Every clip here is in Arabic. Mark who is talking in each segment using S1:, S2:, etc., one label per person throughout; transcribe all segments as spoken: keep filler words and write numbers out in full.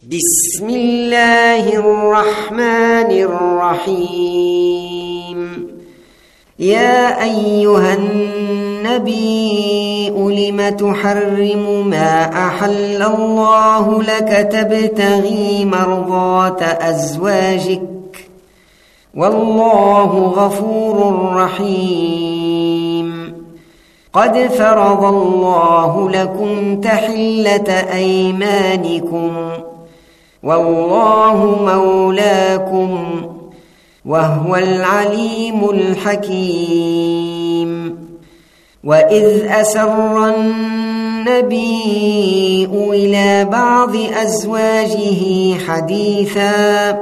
S1: بسم الله الرحمن الرحيم. يا أيها النبي لم تحرم ما أحل الله لك تبتغي مرضات أزواجك والله غفور رحيم. قد فرض الله لكم تحلة أيمانكم والله مولاكم وهو العليم الحكيم. وإذ أسر النبي إلى بعض أزواجه حديثا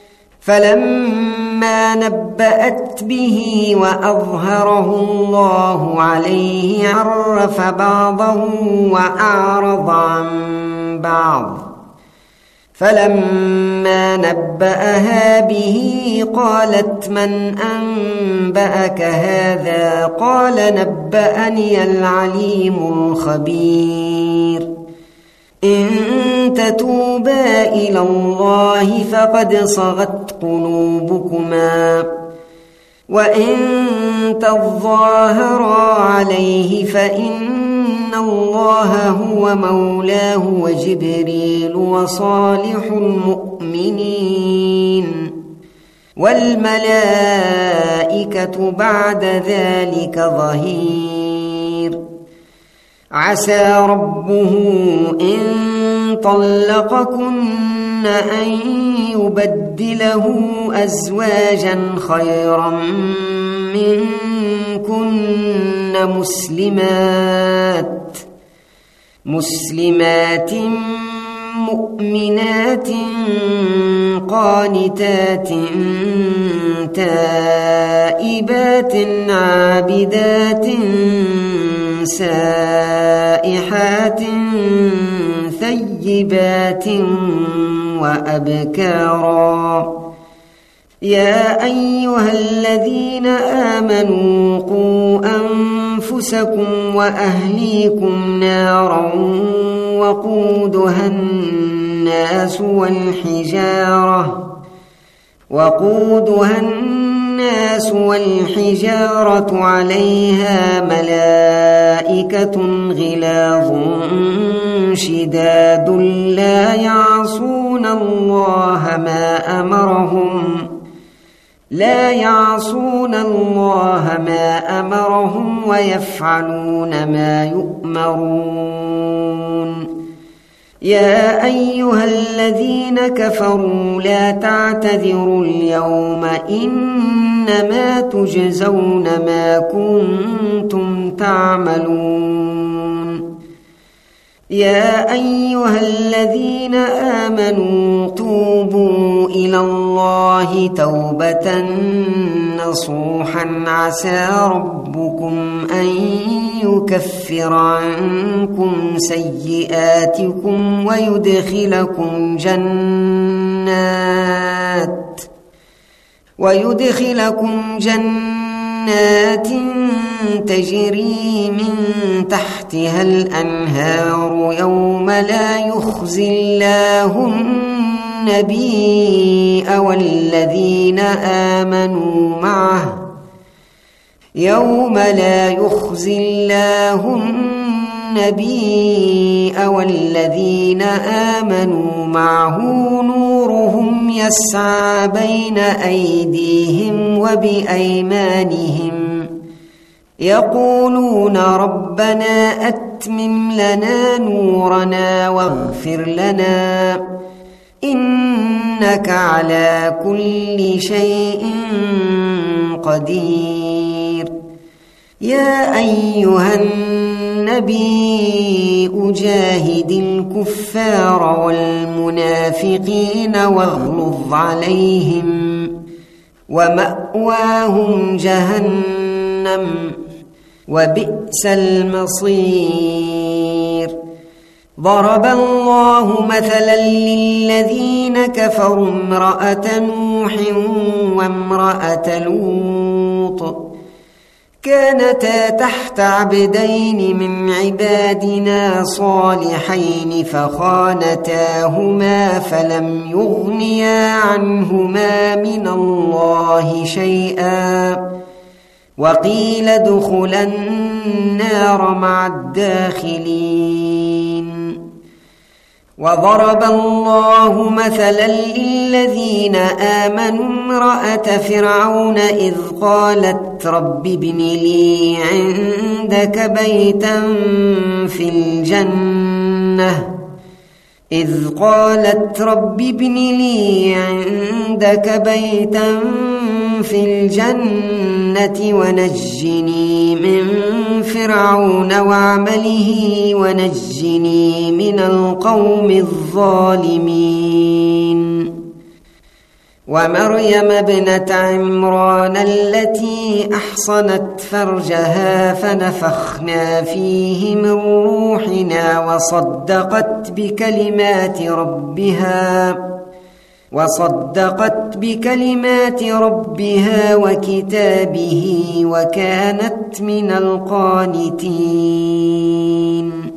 S1: فلما نبأت به وأظهره الله عليه عرف بعضه وأعرض عن بعض. فلما نبأها به قالت من أنبأك هذا؟ قال نبأني العليم الخبير. إن تتوبا إلى الله فقد صغت قلوبكما وإن تظاهرا عليه فإن الله هو مولاه وجبريل وصالح المؤمنين والملائكة بعد ذلك ظهير. عسى ربه إن طلقكن أن يبدله أزواجا خيرا منكن مسلمات مسلمات مؤمنات قانتات تائبات عابدات سائحات ثيبات وأبكارا. يا أيها الذين آمنوا قوا أنفسكم وأهليكم نارا وقودها الناس والحجارة وقودها الناس والحجارة عليها ملائكة غلاظ شداد لا يعصون الله ما أمرهم لا يعصون الله ما أمرهم ويفعلون ما يؤمرون. يا أيها الذين كفروا لا تعتذروا اليوم إنما تجزون ما كنتم تعملون. يا أيها الذين آمنوا توبوا إلى الله توبة نصوحا عسى ربكم أن يكفر عنكم سيئاتكم ويدخلكم جنات ويدخلكم جنات تجري من تحتها الأنهار يوم لا يخزي الله النبي والذين آمنوا معه يوم لا يخزي الله النبي والذين آمنوا معه نورهم يسعى بين أيديهم وبأيمانهم يقولون ربنا أتمم لنا نورنا واغفر لنا إنك على كل شيء قدير. يا أيها النبي جاهد الكفار والمنافقين واغلظ عليهم ومأواهم جهنم وبئس المصير. ضرب الله مثلا للذين كفروا امرأة نوح وامرأة لوط كانتا تحت عبدين من عبادنا صالحين فخانتاهما فلم يغنيا عنهما من الله شيئا وقيل ادخلا النار مع الداخلين. وضرب الله مثلا للذين آمنوا امرأة فرعون إذ قالت رب ابن لي عندك بيتا في الجنة إذ قالت رب ابن لي عندك بيتا في الجنة ونجني من فرعون وعمله ونجني من القوم الظالمين. ومريم ابنة عمران التي أحصنت فرجها فنفخنا فيه من روحنا وصدقت بكلمات ربها وصدقت بكلمات ربها وكتابه وكانت من القانتين.